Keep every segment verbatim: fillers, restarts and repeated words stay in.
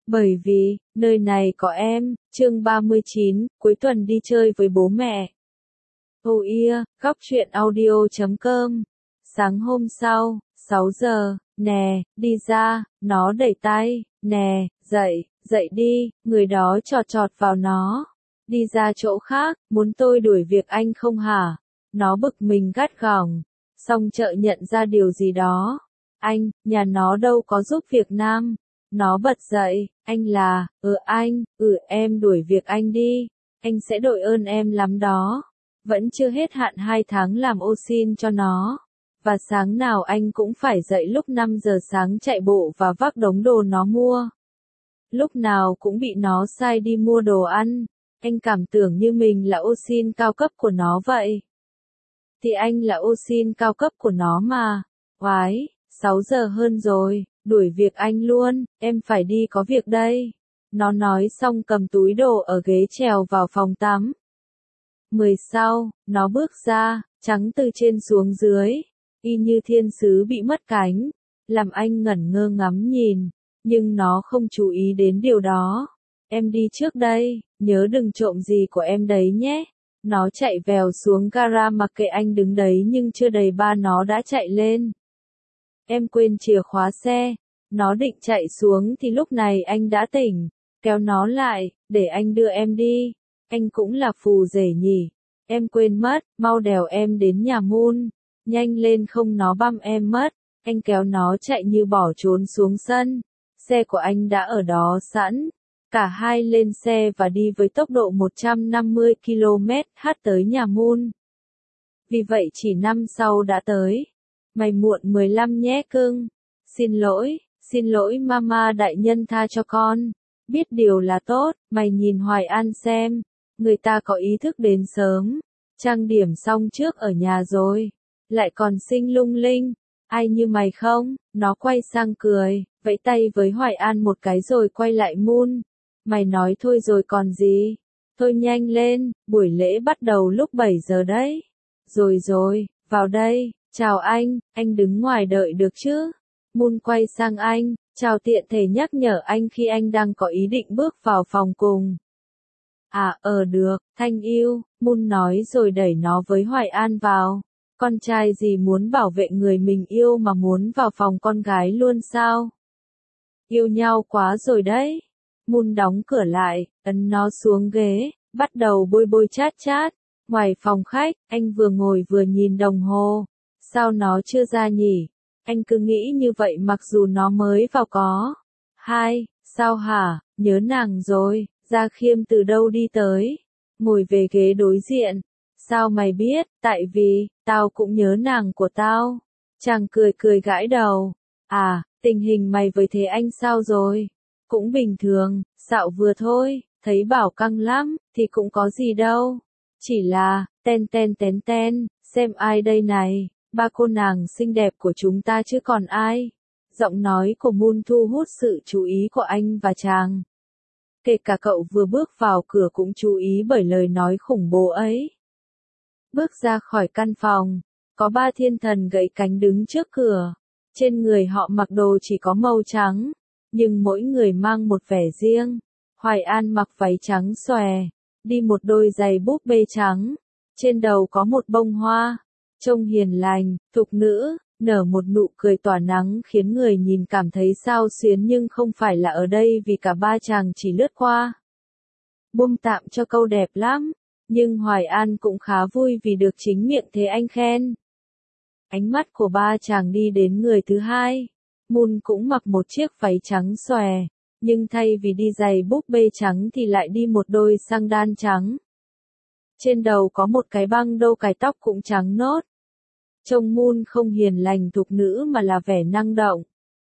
Bởi vì, nơi này có em, chương ba mươi chín, cuối tuần đi chơi với bố mẹ. Oh yeah, góc truyện audio chấm com. Sáng hôm sau, sáu giờ, nè, đi ra, nó đẩy tay, nè, dậy, dậy đi, người đó chọt chọt vào nó. Đi ra chỗ khác, muốn tôi đuổi việc anh không hả? Nó bực mình gắt gỏng, xong chợ nhận ra điều gì đó. Anh, nhà nó đâu có giúp việc nam. Nó bật dậy, anh là, ừ anh, ừ em đuổi việc anh đi, anh sẽ đội ơn em lắm đó. Vẫn chưa hết hạn hai tháng làm ô xin cho nó. Và sáng nào anh cũng phải dậy lúc năm giờ sáng chạy bộ và vác đống đồ nó mua. Lúc nào cũng bị nó sai đi mua đồ ăn. Anh cảm tưởng như mình là ô xin cao cấp của nó vậy. Thì anh là ô xin cao cấp của nó mà. Oái, sáu giờ hơn rồi. Đuổi việc anh luôn, em phải đi có việc đây. Nó nói xong cầm túi đồ ở ghế trèo vào phòng tắm. Mười sau, nó bước ra, trắng từ trên xuống dưới, y như thiên sứ bị mất cánh, làm anh ngẩn ngơ ngắm nhìn, nhưng nó không chú ý đến điều đó. Em đi trước đây, nhớ đừng trộm gì của em đấy nhé. Nó chạy vèo xuống gara mặc kệ anh đứng đấy nhưng chưa đầy ba nó đã chạy lên. Em quên chìa khóa xe. Nó định chạy xuống thì lúc này anh đã tỉnh, kéo nó lại, để anh đưa em đi. Anh cũng là phù rể nhỉ. Em quên mất, mau đèo em đến nhà Moon. Nhanh lên không nó băm em mất. Anh kéo nó chạy như bỏ trốn xuống sân. Xe của anh đã ở đó sẵn. Cả hai lên xe và đi với tốc độ một trăm năm mươi ki lô mét h tới nhà Moon. Vì vậy chỉ năm sau đã tới. Mày muộn mười lăm nhé cưng. Xin lỗi, xin lỗi mama đại nhân tha cho con. Biết điều là tốt, mày nhìn Hoài An xem. Người ta có ý thức đến sớm. Trang điểm xong trước ở nhà rồi. Lại còn xinh lung linh. Ai như mày không? Nó quay sang cười, vẫy tay với Hoài An một cái rồi quay lại Moon. Mày nói thôi rồi còn gì? Thôi nhanh lên, buổi lễ bắt đầu lúc bảy giờ đấy. Rồi rồi, vào đây, chào anh, anh đứng ngoài đợi được chứ? Moon quay sang anh, chào tiện thể nhắc nhở anh khi anh đang có ý định bước vào phòng cùng. À ờ được, Thanh yêu, Moon nói rồi đẩy nó với Hoài An vào. Con trai gì muốn bảo vệ người mình yêu mà muốn vào phòng con gái luôn sao? Yêu nhau quá rồi đấy. Moon đóng cửa lại, ấn nó xuống ghế, bắt đầu bôi bôi chát chát. Ngoài phòng khách, anh vừa ngồi vừa nhìn đồng hồ. Sao nó chưa ra nhỉ? Anh cứ nghĩ như vậy mặc dù nó mới vào có. Hai, sao hả, nhớ nàng rồi, Gia Khiêm từ đâu đi tới? Ngồi về ghế đối diện. Sao mày biết? Tại vì, tao cũng nhớ nàng của tao. Chàng cười cười gãi đầu. À, tình hình mày với thế anh sao rồi? Cũng bình thường, xạo vừa thôi, thấy bảo căng lắm, thì cũng có gì đâu. Chỉ là, ten ten ten ten, xem ai đây này. Ba cô nàng xinh đẹp của chúng ta chứ còn ai. Giọng nói của Moon thu hút sự chú ý của anh và chàng. Kể cả cậu vừa bước vào cửa cũng chú ý bởi lời nói khủng bố ấy. Bước ra khỏi căn phòng, có ba thiên thần gãy cánh đứng trước cửa. Trên người họ mặc đồ chỉ có màu trắng, nhưng mỗi người mang một vẻ riêng. Hoài An mặc váy trắng xòe, đi một đôi giày búp bê trắng. Trên đầu có một bông hoa. Trông hiền lành, thục nữ, nở một nụ cười tỏa nắng khiến người nhìn cảm thấy xao xuyến nhưng không phải là ở đây vì cả ba chàng chỉ lướt qua. Buông tạm cho câu đẹp lắm, nhưng Hoài An cũng khá vui vì được chính miệng thế anh khen. Ánh mắt của ba chàng đi đến người thứ hai. Moon cũng mặc một chiếc váy trắng xòe, nhưng thay vì đi giày búp bê trắng thì lại đi một đôi xăng đan trắng. Trên đầu có một cái băng đâu cài tóc cũng trắng nốt. Trông Moon không hiền lành thục nữ mà là vẻ năng động.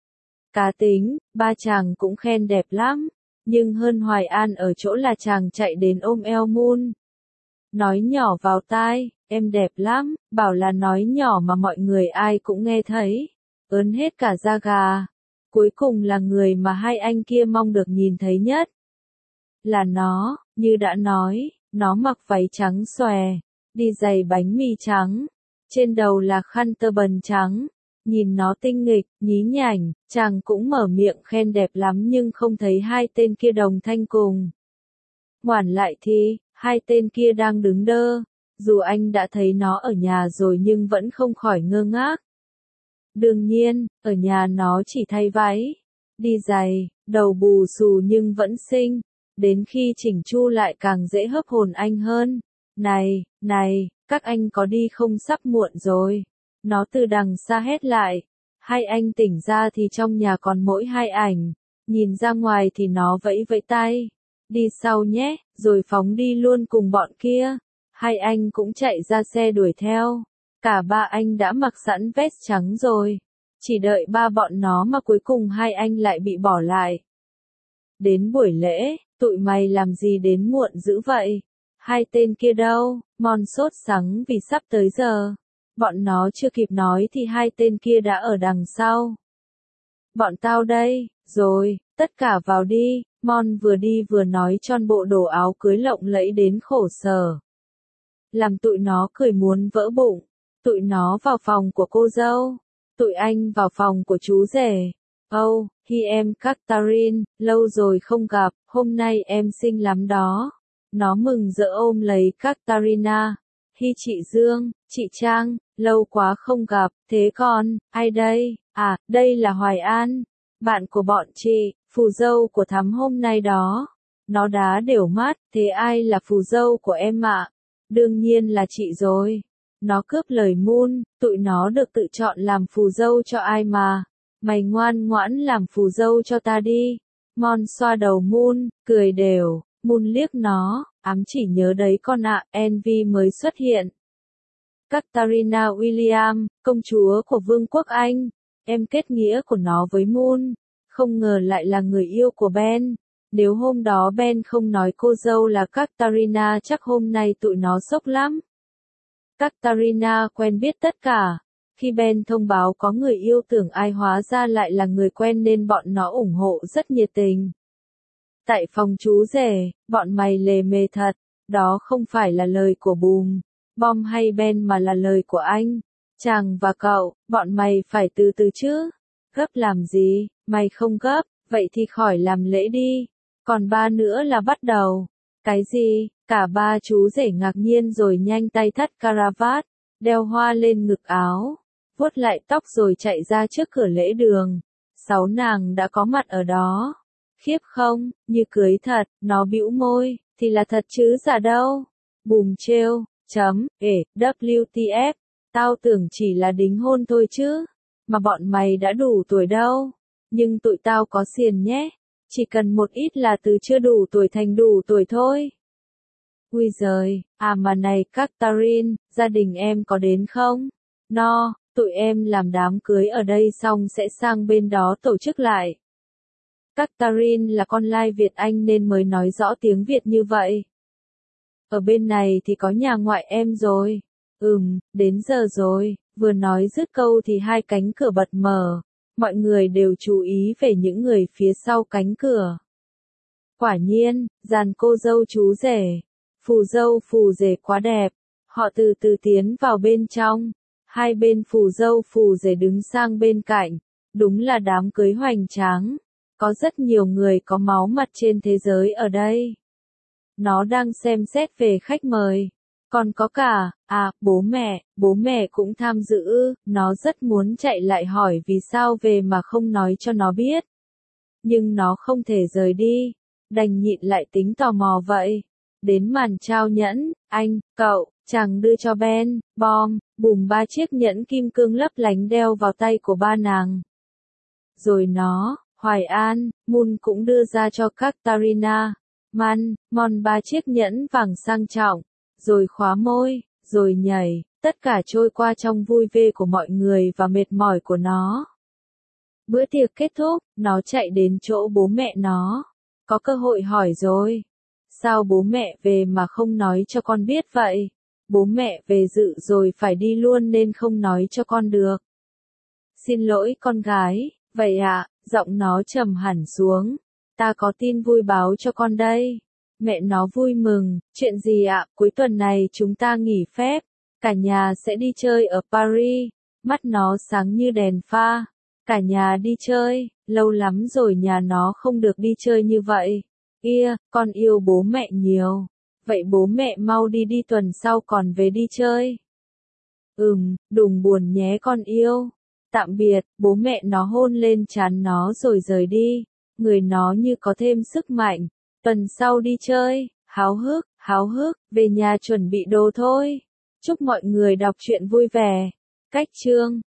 Cá tính, ba chàng cũng khen đẹp lắm, nhưng hơn Hoài An ở chỗ là chàng chạy đến ôm eo Moon. Nói nhỏ vào tai, em đẹp lắm, bảo là nói nhỏ mà mọi người ai cũng nghe thấy, ớn hết cả da gà. Cuối cùng là người mà hai anh kia mong được nhìn thấy nhất. Là nó, như đã nói. Nó mặc váy trắng xòe, đi giày bánh mì trắng, trên đầu là khăn tơ bần trắng, Nhìn nó tinh nghịch, nhí nhảnh, chàng cũng mở miệng khen đẹp lắm nhưng không thấy hai tên kia đồng thanh cùng. Ngoảnh lại thì, hai tên kia đang đứng đơ, dù anh đã thấy nó ở nhà rồi nhưng vẫn không khỏi ngơ ngác. Đương nhiên, ở nhà nó chỉ thay váy, đi giày, đầu bù xù nhưng vẫn xinh, đến khi chỉnh chu lại càng dễ hấp hồn anh hơn. Này, này, các anh có đi không sắp muộn rồi. Nó từ đằng xa hét lại. Hai anh tỉnh ra thì trong nhà còn mỗi hai ảnh. Nhìn ra ngoài thì nó vẫy vẫy tay. Đi sau nhé, rồi phóng đi luôn cùng bọn kia. Hai anh cũng chạy ra xe đuổi theo. Cả ba anh đã mặc sẵn vest trắng rồi. Chỉ đợi ba bọn nó mà cuối cùng hai anh lại bị bỏ lại. Đến buổi lễ, tụi mày làm gì đến muộn dữ vậy? Hai tên kia đâu? Mon sốt sắng vì sắp tới giờ. Bọn nó chưa kịp nói thì hai tên kia đã ở đằng sau. Bọn tao đây, rồi, tất cả vào đi. Mon vừa đi vừa nói tròn bộ đồ áo cưới lộng lẫy đến khổ sở. Làm tụi nó cười muốn vỡ bụng. Tụi nó vào phòng của cô dâu. Tụi anh vào phòng của chú rể. Oh, hi em Catherine, lâu rồi không gặp, hôm nay em xinh lắm đó. Nó mừng rỡ ôm lấy Catharina. Hi chị Dương, chị Trang, lâu quá không gặp, thế con, ai đây? À, đây là Hoài An, bạn của bọn chị, phù dâu của thắm hôm nay đó. Nó đá đều mắt, thế ai là phù dâu của em ạ? Đương nhiên là chị rồi. Nó cướp lời Moon, tụi nó được tự chọn làm phù dâu cho ai mà. Mày ngoan ngoãn làm phù dâu cho ta đi. Mon xoa đầu Moon, cười đều. Moon liếc nó, ám chỉ nhớ đấy con ạ, Envy mới xuất hiện. Catharina William, công chúa của Vương quốc Anh. Em kết nghĩa của nó với Moon. Không ngờ lại là người yêu của Ben. Nếu hôm đó Ben không nói cô dâu là Catharina chắc hôm nay tụi nó sốc lắm. Catharina quen biết tất cả. Khi Ben thông báo có người yêu tưởng ai hóa ra lại là người quen nên bọn nó ủng hộ rất nhiệt tình. Tại phòng chú rể, bọn mày lề mề thật, đó không phải là lời của Bùm, Bom hay Ben mà là lời của anh. Chàng và cậu, bọn mày phải từ từ chứ. Gấp làm gì, mày không gấp, vậy thì khỏi làm lễ đi. Còn ba nữa là bắt đầu. Cái gì, cả ba chú rể ngạc nhiên rồi nhanh tay thắt caravat, đeo hoa lên ngực áo, vuốt lại tóc rồi chạy ra trước cửa lễ đường. Sáu nàng đã có mặt ở đó. Khiếp không, như cưới thật, nó bĩu môi, thì là thật chứ giả đâu. Bùm trêu, chấm, ể, W T F, tao tưởng chỉ là đính hôn thôi chứ, mà bọn mày đã đủ tuổi đâu. Nhưng tụi tao có xiền nhé, chỉ cần một ít là từ chưa đủ tuổi thành đủ tuổi thôi. Ui giời, à mà này Catherine, gia đình em có đến không? No, tụi em làm đám cưới ở đây xong sẽ sang bên đó tổ chức lại. Catherine là con lai Việt Anh nên mới nói rõ tiếng Việt như vậy. Ở bên này thì có nhà ngoại em rồi. Ừm, đến giờ rồi. Vừa nói dứt câu thì hai cánh cửa bật mở. Mọi người đều chú ý về những người phía sau cánh cửa. Quả nhiên, dàn cô dâu chú rể. Phù dâu phù rể quá đẹp. Họ từ từ tiến vào bên trong. Hai bên phù dâu phù rể đứng sang bên cạnh. Đúng là đám cưới hoành tráng. Có rất nhiều người có máu mặt trên thế giới ở đây. Nó đang xem xét về khách mời. Còn có cả, à, bố mẹ, bố mẹ cũng tham dự ư, nó rất muốn chạy lại hỏi vì sao về mà không nói cho nó biết. Nhưng nó không thể rời đi, đành nhịn lại tính tò mò vậy. Đến màn trao nhẫn, anh, cậu, chàng đưa cho Ben, Bom, Bùm ba chiếc nhẫn kim cương lấp lánh đeo vào tay của ba nàng. Rồi nó, Hoài An, Moon cũng đưa ra cho Catharina, Man, Mon ba chiếc nhẫn vàng sang trọng, rồi khóa môi, rồi nhảy, tất cả trôi qua trong vui vẻ của mọi người và mệt mỏi của nó. Bữa tiệc kết thúc, nó chạy đến chỗ bố mẹ nó. Có cơ hội hỏi rồi. Sao bố mẹ về mà không nói cho con biết vậy? Bố mẹ về dự rồi phải đi luôn nên không nói cho con được. Xin lỗi con gái, vậy ạ, à, giọng nó trầm hẳn xuống. Ta có tin vui báo cho con đây. Mẹ nó vui mừng, chuyện gì ạ, à? Cuối tuần này chúng ta nghỉ phép, cả nhà sẽ đi chơi ở Paris. mắt nó sáng như đèn pha. Cả nhà đi chơi, lâu lắm rồi nhà nó không được đi chơi như vậy. Kia, con yêu bố mẹ nhiều. Vậy bố mẹ mau đi đi tuần sau còn về đi chơi. Ừm, đừng buồn nhé con yêu. Tạm biệt, bố mẹ nó hôn lên trán nó rồi rời đi. Người nó như có thêm sức mạnh. Tuần sau đi chơi, háo hức, háo hức, về nhà chuẩn bị đồ thôi. Chúc mọi người đọc truyện vui vẻ. Cách chương